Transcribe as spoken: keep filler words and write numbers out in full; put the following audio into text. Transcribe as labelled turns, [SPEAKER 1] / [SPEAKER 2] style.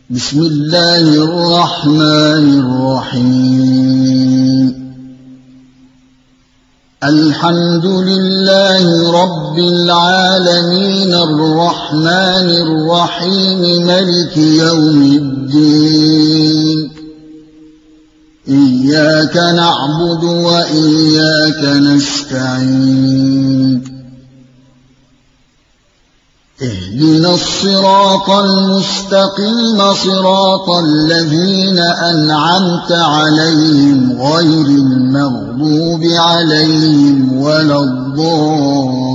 [SPEAKER 1] بسم الله الرحمن الرحيم الحمد لله رب العالمين الرحمن الرحيم ملك يوم الدين إياك نعبد وإياك نستعين اهدنا الصراط المستقيم صراط الذين أنعمت عليهم غير المغضوب عليهم ولا الضالين